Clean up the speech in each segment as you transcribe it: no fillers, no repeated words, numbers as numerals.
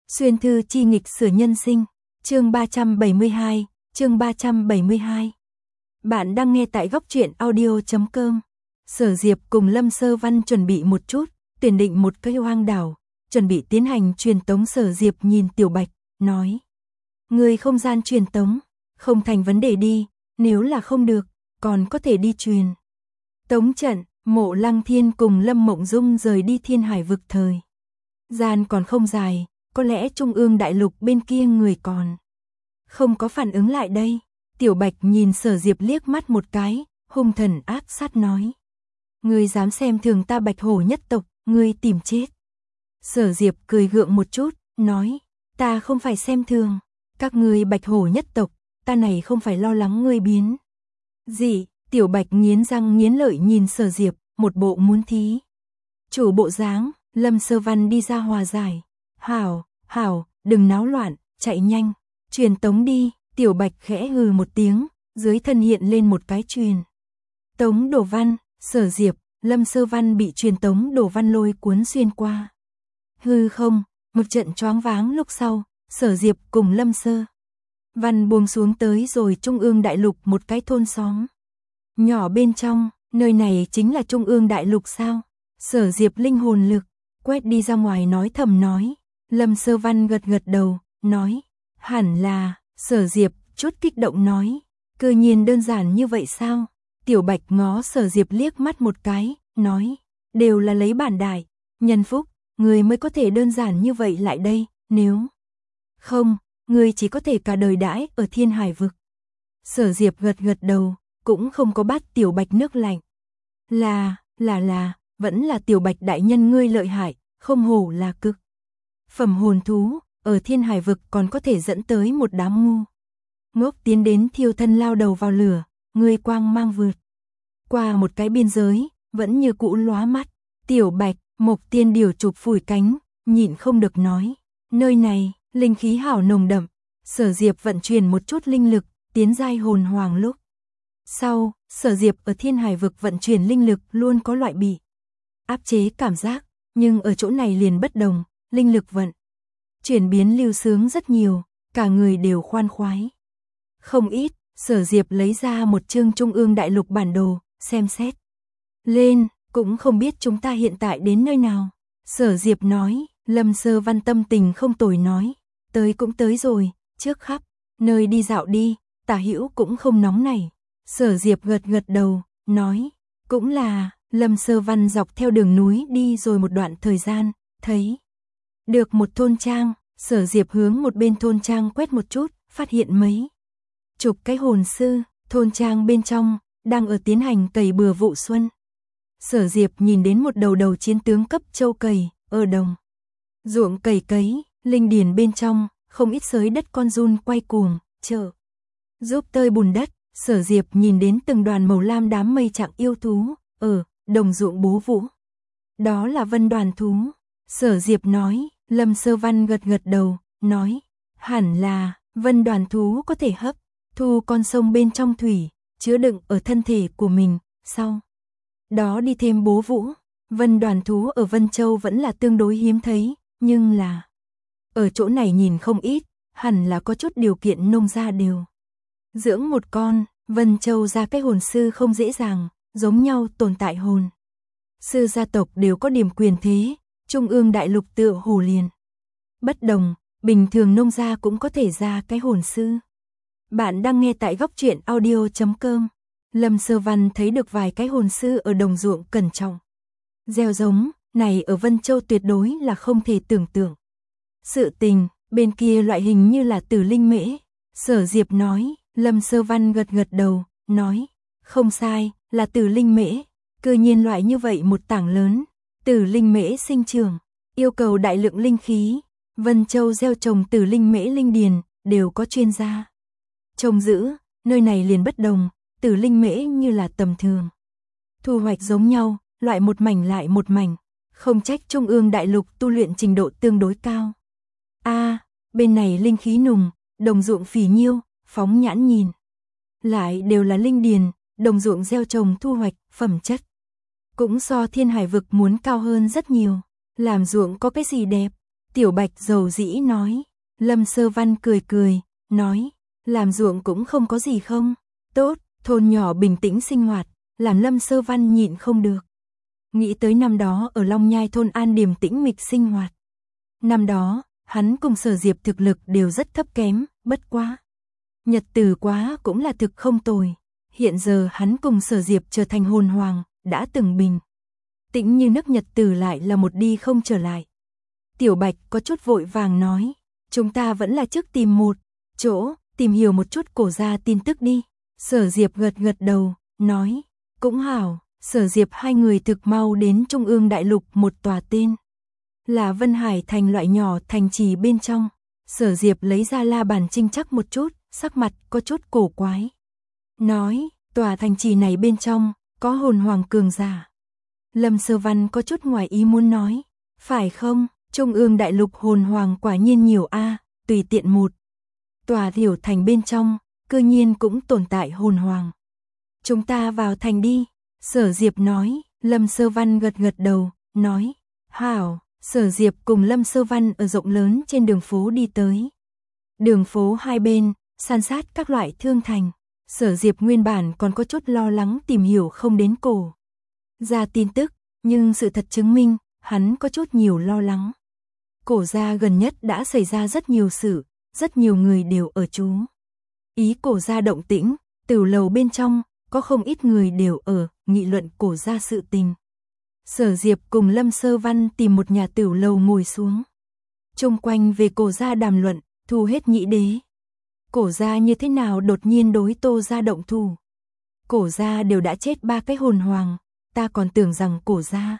Xuyên thư chi nghịch sửa nhân sinh, chương 372, chương 372. Bạn đang nghe tại góc truyện audio.com. Sở Diệp cùng Lâm Sơ Văn chuẩn bị một chút, tuyển định một cái hoang đảo, chuẩn bị tiến hành truyền tống. Sở Diệp nhìn Tiểu Bạch, nói: Người không gian truyền tống, không thành vấn đề đi, nếu là không được, còn có thể đi truyền tống trận. Mộ Lăng Thiên cùng Lâm Mộng Dung rời đi Thiên Hải vực thời gian còn không dài, có lẽ Trung ương đại lục bên kia người còn không có phản ứng lại đây. Tiểu Bạch nhìn Sở Diệp liếc mắt một cái, hung thần ác sát nói: Ngươi dám xem thường ta Bạch Hổ nhất tộc, ngươi tìm chết. Sở Diệp cười gượng một chút, nói: Ta không phải xem thường các ngươi Bạch Hổ nhất tộc, ta này không phải lo lắng ngươi biến gì. Tiểu Bạch nghiến răng nghiến lợi nhìn Sở Diệp, một bộ muốn thí chủ bộ dáng. Lâm Sơ Văn đi ra hòa giải: Hảo, đừng náo loạn, chạy nhanh, truyền tống đi. Tiểu Bạch khẽ hừ một tiếng, dưới thân hiện lên một cái truyền tống đồ văn. Sở Diệp, Lâm Sơ Văn bị truyền tống đồ văn lôi cuốn xuyên qua hư không, một trận choáng váng. Lúc sau, Sở Diệp cùng Lâm Sơ Văn buông xuống tới rồi Trung ương đại lục một cái thôn xóm nhỏ bên trong. Nơi này chính là Trung ương đại lục sao? Sở Diệp linh hồn lực quét đi ra ngoài, nói thầm nói. Lâm Sơ Văn gật gật đầu, nói: Hẳn là. Sở Diệp chút kích động nói: Cơ nhiên đơn giản như vậy sao? Tiểu Bạch ngó Sở Diệp liếc mắt một cái, nói: Đều là lấy bản đại nhân phúc, người mới có thể đơn giản như vậy lại đây, nếu không, người chỉ có thể cả đời đãi ở Thiên Hải vực. Sở Diệp gật gật đầu, cũng không có bắt Tiểu Bạch nước lạnh. Vẫn là Tiểu Bạch đại nhân ngươi lợi hại, không hổ là cực phẩm hồn thú, ở Thiên Hải vực còn có thể dẫn tới một đám ngu ngốc tiến đến thiêu thân lao đầu vào lửa, ngươi quang mang vượt qua một cái biên giới, vẫn như cũ lóa mắt. Tiểu Bạch, Mộc Tiên Điểu chụp phủi cánh, nhịn không được nói: Nơi này, linh khí hảo nồng đậm. Sở Diệp vận chuyển một chút linh lực, tiến giai hồn hoàng lúc sau, Sở Diệp ở Thiên Hải vực vận chuyển linh lực luôn có loại bị áp chế cảm giác, nhưng ở chỗ này liền bất đồng, linh lực vận chuyển biến lưu sướng rất nhiều, cả người đều khoan khoái không ít. Sở Diệp lấy ra một chương Trung ương đại lục bản đồ, xem xét lên, cũng không biết chúng ta hiện tại đến nơi nào. Sở Diệp nói. Lâm Sơ Văn tâm tình không tồi nói: Tới cũng tới rồi, trước khắp nơi đi dạo đi, tả hữu cũng không nóng này. Sở Diệp gật gật đầu, nói: Cũng là. Lâm Sơ Văn dọc theo đường núi đi rồi một đoạn thời gian, thấy được một thôn trang. Sở Diệp hướng một bên thôn trang quét một chút, phát hiện mấy chục cái hồn sư. Thôn trang bên trong đang ở tiến hành cày bừa vụ xuân. Sở Diệp nhìn đến một đầu chiến tướng cấp châu cày ở đồng ruộng cày cấy, linh điền bên trong không ít xới đất con giun quay cuồng chờ giúp tơi bùn đất. Sở Diệp nhìn đến từng đoàn màu lam đám mây trạng yêu thú ở đồng ruộng bố vũ. Đó là vân đoàn thú. Sở Diệp nói. Lâm Sơ Văn gật gật đầu, nói: Hẳn là. Vân đoàn thú có thể hấp thu con sông bên trong thủy, chứa đựng ở thân thể của mình, sau đó đi thêm bố vũ. Vân đoàn thú ở Vân Châu vẫn là tương đối hiếm thấy, nhưng là ở chỗ này nhìn không ít, hẳn là có chút điều kiện nông gia đều dưỡng một con. Vân Châu ra cái hồn sư không dễ dàng, giống nhau tồn tại hồn sư gia tộc đều có điểm quyền thế, Trung ương đại lục tựa hồ liền bất đồng, bình thường nông gia cũng có thể ra cái hồn sư. Bạn đang nghe tại góc truyện audio.com. Lâm Sơ Văn thấy được vài cái hồn sư ở đồng ruộng cẩn trọng gieo giống, này ở Vân Châu tuyệt đối là không thể tưởng tượng sự tình. Bên kia loại hình như là tử linh mễ. Sở Diệp nói. Lâm Sơ Văn gật gật đầu, nói: Không sai, là tử linh mễ. Cơ nhiên loại như vậy một tảng lớn tử linh mễ sinh trưởng, yêu cầu đại lượng linh khí. Vân Châu gieo trồng tử linh mễ linh điền đều có chuyên gia trồng giữ, nơi này liền bất đồng, tử linh mễ như là tầm thường thu hoạch giống nhau, loại một mảnh lại một mảnh, không trách Trung ương đại lục tu luyện trình độ tương đối cao. Bên này linh khí nùng, đồng ruộng phì nhiêu, phóng nhãn nhìn lại đều là linh điền, đồng ruộng gieo trồng thu hoạch, phẩm chất cũng so Thiên Hải vực muốn cao hơn rất nhiều. Làm ruộng có cái gì đẹp? Tiểu Bạch dầu dĩ nói. Lâm Sơ Văn cười cười, nói, làm ruộng cũng không có gì không? Tốt, thôn nhỏ bình tĩnh sinh hoạt, làm Lâm Sơ Văn nhịn không được. Nghĩ tới năm đó ở Long Nhai thôn an điềm tĩnh mịch sinh hoạt. Năm đó, hắn cùng Sở Diệp thực lực đều rất thấp kém, bất quá. Nhật tử quá cũng là thực không tồi. Hiện giờ hắn cùng Sở Diệp trở thành hồn hoàng, đã từng bình tĩnh như nước nhật tử lại là một đi không trở lại. Tiểu Bạch có chút vội vàng nói, chúng ta vẫn là trước tìm một chỗ, tìm hiểu một chút cổ gia tin tức đi. Sở Diệp gật gật đầu, nói, cũng hảo. Sở Diệp hai người thực mau đến Trung ương đại lục một tòa tên là Vân Hải thành loại nhỏ thành trì bên trong. Sở Diệp lấy ra la bàn trinh chắc một chút, sắc mặt có chút cổ quái. Nói, tòa thành trì này bên trong, có hồn hoàng cường giả. Lâm Sơ Văn có chút ngoài ý muốn nói, phải không, Trung ương đại lục hồn hoàng quả nhiên nhiều a, tùy tiện một tòa thiểu thành bên trong, cư nhiên cũng tồn tại hồn hoàng. Chúng ta vào thành đi. Sở Diệp nói. Lâm Sơ Văn gật gật đầu, nói, hảo. Sở Diệp cùng Lâm Sơ Văn ở rộng lớn trên đường phố đi tới. Đường phố hai bên, san sát các loại thương thành. Sở Diệp nguyên bản còn có chút lo lắng tìm hiểu không đến cổ gia tin tức, nhưng sự thật chứng minh, hắn có chút nhiều lo lắng. Cổ gia gần nhất đã xảy ra rất nhiều sự, rất nhiều người đều ở trú ý cổ gia động tĩnh, tửu lầu bên trong, có không ít người đều ở nghị luận cổ gia sự tình. Sở Diệp cùng Lâm Sơ Văn tìm một nhà tửu lầu ngồi xuống. Chung quanh về cổ gia đàm luận, thu hết nhĩ đế. Cổ gia như thế nào đột nhiên đối Tô gia động thủ? Cổ gia đều đã chết 3 cái hồn hoàng, ta còn tưởng rằng cổ gia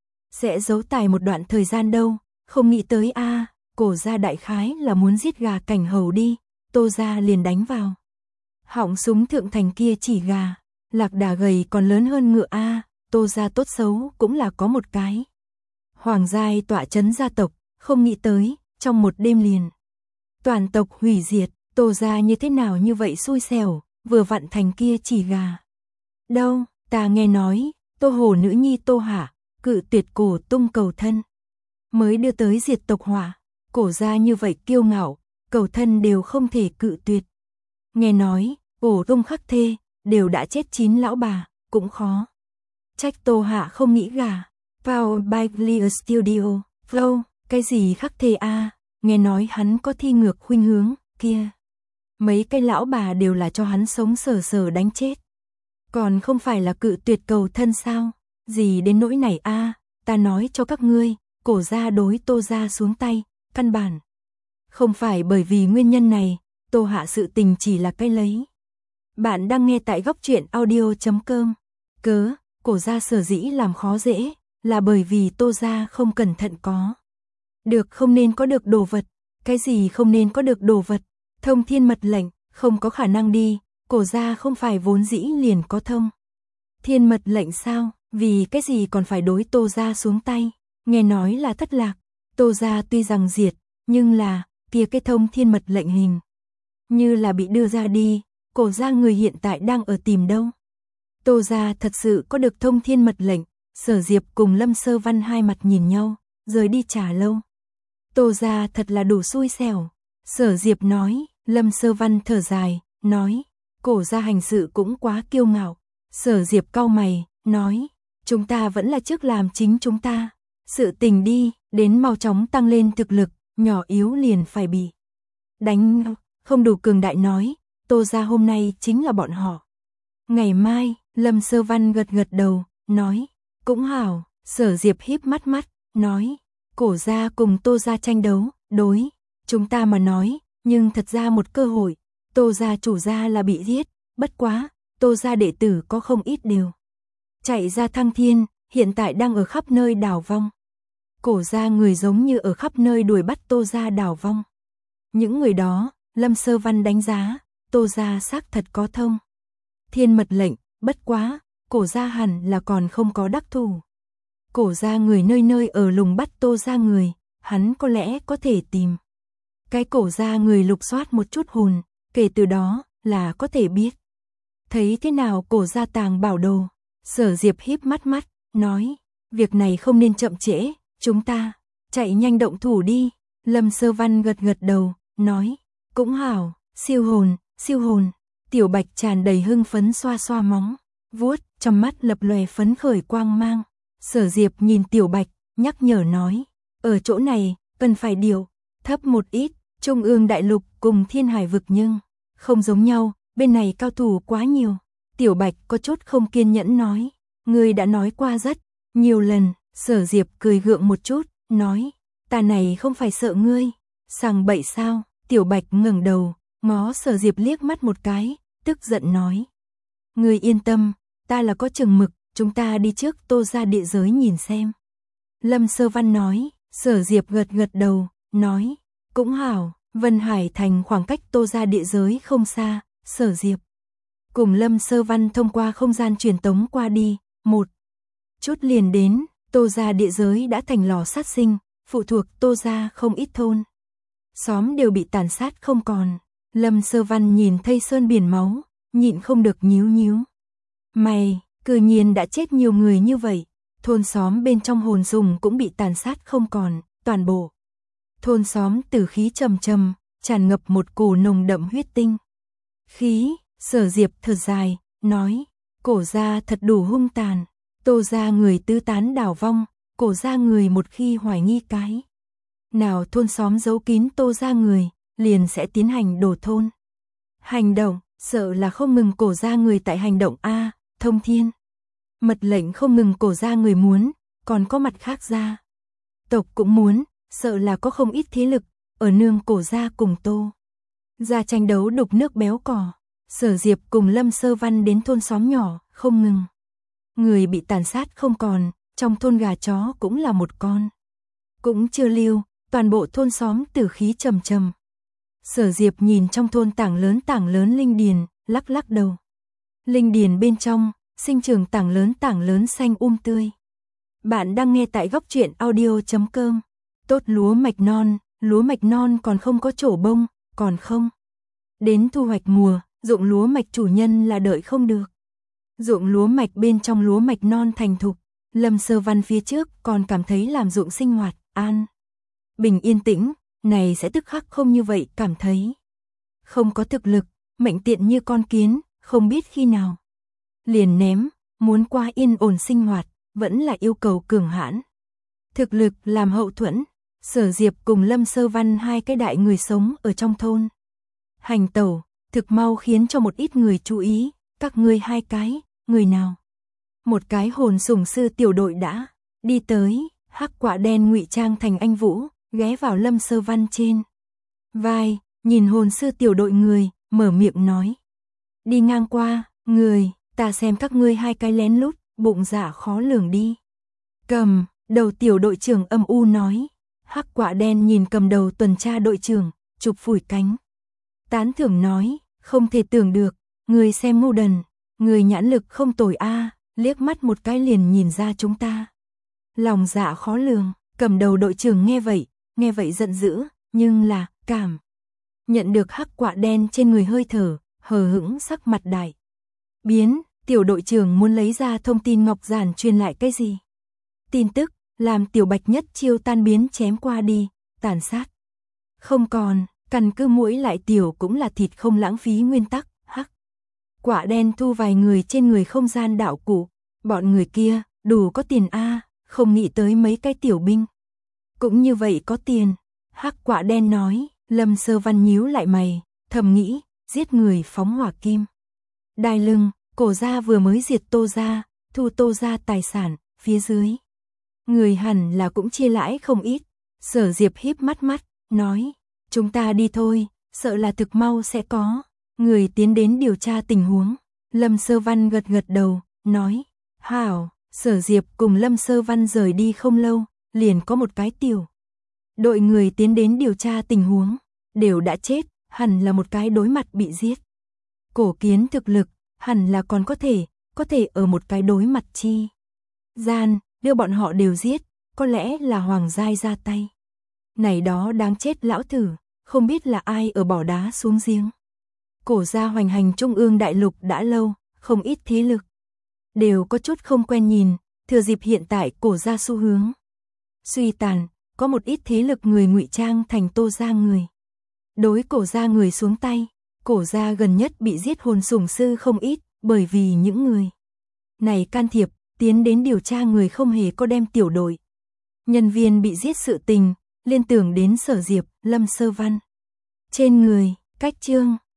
sẽ giấu tài một đoạn thời gian đâu, không nghĩ tới a, cổ gia đại khái là muốn giết gà cảnh hầu đi, Tô gia liền đánh vào. Họng súng thượng thành kia chỉ gà, lạc đà gầy còn lớn hơn ngựa a, Tô gia tốt xấu cũng là có một cái hoàng giai tọa trấn gia tộc, không nghĩ tới, trong một đêm liền toàn tộc hủy diệt, Tô gia như thế nào như vậy xui xẻo, vừa vặn thành kia chỉ gà. Đâu, ta nghe nói, Tô Hồ nữ nhi Tô Hạ, cự tuyệt cổ tung cầu thân, mới đưa tới diệt tộc hỏa, cổ gia như vậy kiêu ngạo, cầu thân đều không thể cự tuyệt. Nghe nói, cổ tung khắc thê, đều đã chết 9 lão bà, cũng khó trách Tô Hạ không nghĩ gà. Powered by Clear Studio, Flow, cái gì khắc thê a, nghe nói hắn có thi ngược khuynh hướng, kia. Mấy cái lão bà đều là cho hắn sống sờ sờ đánh chết. Còn không phải là cự tuyệt cầu thân sao? Gì đến nỗi này a, ta nói cho các ngươi, cổ gia đối Tô gia xuống tay, căn bản không phải bởi vì nguyên nhân này, Tô Hạ sự tình chỉ là cái lấy. Bạn đang nghe tại góc truyện audio.com. Cớ, cổ gia sở dĩ làm khó dễ, là bởi vì Tô gia không cẩn thận có được không nên có được đồ vật. Cái gì không nên có được đồ vật? Thông thiên mật lệnh, không có khả năng đi, cổ gia không phải vốn dĩ liền có thông thiên mật lệnh sao? Vì cái gì còn phải đối Tô gia xuống tay? Nghe nói là thất lạc, Tô gia tuy rằng diệt, nhưng là, kia cái thông thiên mật lệnh hình như là bị đưa ra đi, cổ gia người hiện tại đang ở tìm đâu? Tô gia thật sự có được thông thiên mật lệnh? Sở Diệp cùng Lâm Sơ Văn hai mặt nhìn nhau, rời đi trà lâu. Tô gia thật là đủ xui xẻo. Sở Diệp nói. Lâm Sơ Văn thở dài, nói, cổ gia hành sự cũng quá kiêu ngạo. Sở Diệp cau mày, nói, chúng ta vẫn là trước làm chính chúng ta. Sự tình đi, đến mau chóng tăng lên thực lực, nhỏ yếu liền phải bị đánh, không đủ cường đại nói, Tô gia hôm nay chính là bọn họ. Ngày mai, Lâm Sơ Văn gật gật đầu, nói, cũng hảo. Sở Diệp híp mắt mắt, nói, cổ gia cùng Tô gia tranh đấu, đối chúng ta mà nói, nhưng thật ra một cơ hội. Tô gia chủ gia là bị giết, bất quá, Tô gia đệ tử có không ít đều chạy ra thăng thiên, hiện tại đang ở khắp nơi đảo vong. Cổ gia người giống như ở khắp nơi đuổi bắt Tô gia đảo vong. Những người đó, Lâm Sơ Văn đánh giá, Tô gia xác thật có thông thiên mật lệnh, bất quá, cổ gia hẳn là còn không có đắc thủ. Cổ gia người nơi nơi ở lùng bắt Tô gia người, hắn có lẽ có thể tìm cái cổ gia người lục soát một chút hồn, kể từ đó là có thể biết thấy thế nào cổ gia tàng bảo đồ. Sở Diệp híp mắt mắt, nói, việc này không nên chậm trễ, chúng ta chạy nhanh động thủ đi. Lâm Sơ Văn gật gật đầu, nói, cũng hảo, siêu hồn. Tiểu Bạch tràn đầy hưng phấn xoa xoa móng, vuốt, trong mắt lập lòe phấn khởi quang mang. Sở Diệp nhìn Tiểu Bạch, nhắc nhở nói, ở chỗ này, cần phải điều thấp một ít, Trung ương đại lục cùng Thiên Hải vực nhưng không giống nhau, bên này cao thủ quá nhiều. Tiểu Bạch có chút không kiên nhẫn nói, ngươi đã nói qua rất nhiều lần. Sở Diệp cười gượng một chút, nói, ta này không phải sợ ngươi sằng bậy sao? Tiểu Bạch ngẩng đầu, ngó Sở Diệp liếc mắt một cái, tức giận nói, ngươi yên tâm, ta là có chừng mực, chúng ta đi trước Tô gia địa giới nhìn xem. Lâm Sơ Văn nói. Sở Diệp gật gật đầu, nói, cũng hảo. Vân Hải Thành khoảng cách Tô gia địa giới không xa. Sở Diệp cùng Lâm Sơ Văn thông qua không gian truyền tống qua đi, một chút liền đến. Tô gia địa giới đã thành lò sát sinh, phụ thuộc Tô gia không ít thôn xóm đều bị tàn sát không còn. Lâm Sơ Văn nhìn thấy sơn biển máu, nhịn không được nhíu mày, cư nhiên đã chết nhiều người như vậy. Thôn xóm bên trong hồn dùng cũng bị tàn sát không còn, toàn bộ thôn xóm tử khí trầm trầm, tràn ngập một cổ nồng đậm huyết tinh khí. Sở Diệp thở dài, nói, cổ gia thật đủ hung tàn. Tô gia người tứ tán đảo vong, cổ gia người một khi hoài nghi cái nào thôn xóm giấu kín Tô gia người, liền sẽ tiến hành đổ thôn hành động. Sợ là không ngừng cổ gia người tại hành động a, thông thiên mật lệnh không ngừng cổ gia người muốn, còn có mặt khác gia tộc cũng muốn, sợ là có không ít thế lực ở nương cổ gia cùng Tô gia tranh đấu đục nước béo cò. Sở Diệp cùng Lâm Sơ Văn đến thôn xóm nhỏ, không ngừng người bị tàn sát không còn, trong thôn gà chó cũng là một con cũng chưa lưu, toàn bộ thôn xóm tử khí trầm trầm. Sở Diệp nhìn trong thôn tảng lớn linh điền, lắc đầu. Linh điền bên trong sinh trưởng tảng lớn xanh tươi. Bạn đang nghe tại góc truyện audio.com. Tốt lúa mạch non còn không có trổ bông, còn không đến thu hoạch mùa, ruộng lúa mạch chủ nhân là đợi không được. Ruộng lúa mạch bên trong lúa mạch non thành thục, Lâm Sơ Văn phía trước còn cảm thấy làm ruộng sinh hoạt an bình yên tĩnh, này sẽ tức khắc không như vậy, cảm thấy không có thực lực, mệnh tiện như con kiến, không biết khi nào liền ném. Muốn qua yên ổn sinh hoạt, vẫn là yêu cầu cường hãn thực lực làm hậu thuẫn. Sở Diệp cùng Lâm Sơ Văn hai cái đại người sống ở trong thôn hành tẩu, thực mau khiến cho một ít người chú ý. Các ngươi hai cái, người nào? Một cái hồn sủng sư tiểu đội đã đi tới. Hắc Quạ Đen ngụy trang thành anh Vũ, ghé vào Lâm Sơ Văn trên vai, nhìn hồn sư tiểu đội người, mở miệng nói, đi ngang qua, người, ta xem các ngươi hai cái lén lút, bụng dạ khó lường đi. Cầm đầu tiểu đội trưởng âm u nói. Hắc Quạ Đen nhìn cầm đầu tuần tra đội trưởng, chụp phủi cánh, tán thưởng nói, không thể tưởng được, người xem ngu đần, người nhãn lực không tồi a, liếc mắt một cái liền nhìn ra chúng ta lòng dạ khó lường. Cầm đầu đội trưởng nghe vậy giận dữ, nhưng là cảm nhận được Hắc Quạ Đen trên người hơi thở, hờ hững sắc mặt đại biến. Tiểu đội trưởng muốn lấy ra thông tin ngọc giản truyền lại cái gì tin tức, làm Tiểu Bạch nhất chiêu tan biến chém qua đi, tàn sát không còn. Căn cứ mũi lại tiểu cũng là thịt không lãng phí nguyên tắc. Hắc Quạ Đen thu vài người trên người không gian đạo cụ, bọn người kia đủ có tiền a, không nghĩ tới mấy cái tiểu binh cũng như vậy có tiền. Hắc Quạ Đen nói. Lâm Sơ Văn nhíu lại mày, thầm nghĩ, giết người phóng hỏa kim đai lưng, cổ gia vừa mới diệt Tô gia, thu Tô gia tài sản, phía dưới người hẳn là cũng chia lãi không ít. Sở Diệp híp mắt, nói, chúng ta đi thôi, sợ là thực mau sẽ có người tiến đến điều tra tình huống. Lâm Sơ Văn gật đầu, nói, hảo. Sở Diệp cùng Lâm Sơ Văn rời đi không lâu, liền có một cái tiểu đội người tiến đến điều tra tình huống, đều đã chết, hẳn là một cái đối mặt bị giết. Cổ kiến thực lực, hẳn là còn có thể ở một cái đối mặt chi gian, đưa bọn họ đều giết, có lẽ là Hoàng giai ra tay. Này đó đáng chết lão thử, không biết là ai ở bỏ đá xuống giếng. Cổ gia hoành hành Trung ương đại lục đã lâu, không ít thế lực đều có chút không quen nhìn, thừa dịp hiện tại cổ gia xu hướng suy tàn, có một ít thế lực người ngụy trang thành Tô gia người. Đối Cổ gia người xuống tay, Cổ gia gần nhất bị giết hồn sủng sư không ít, bởi vì những người này can thiệp, tiến đến điều tra người không hề có đem tiểu đội nhân viên bị giết sự tình, liên tưởng đến Sở Diệp, Lâm Sơ Văn. Trên người, cách chương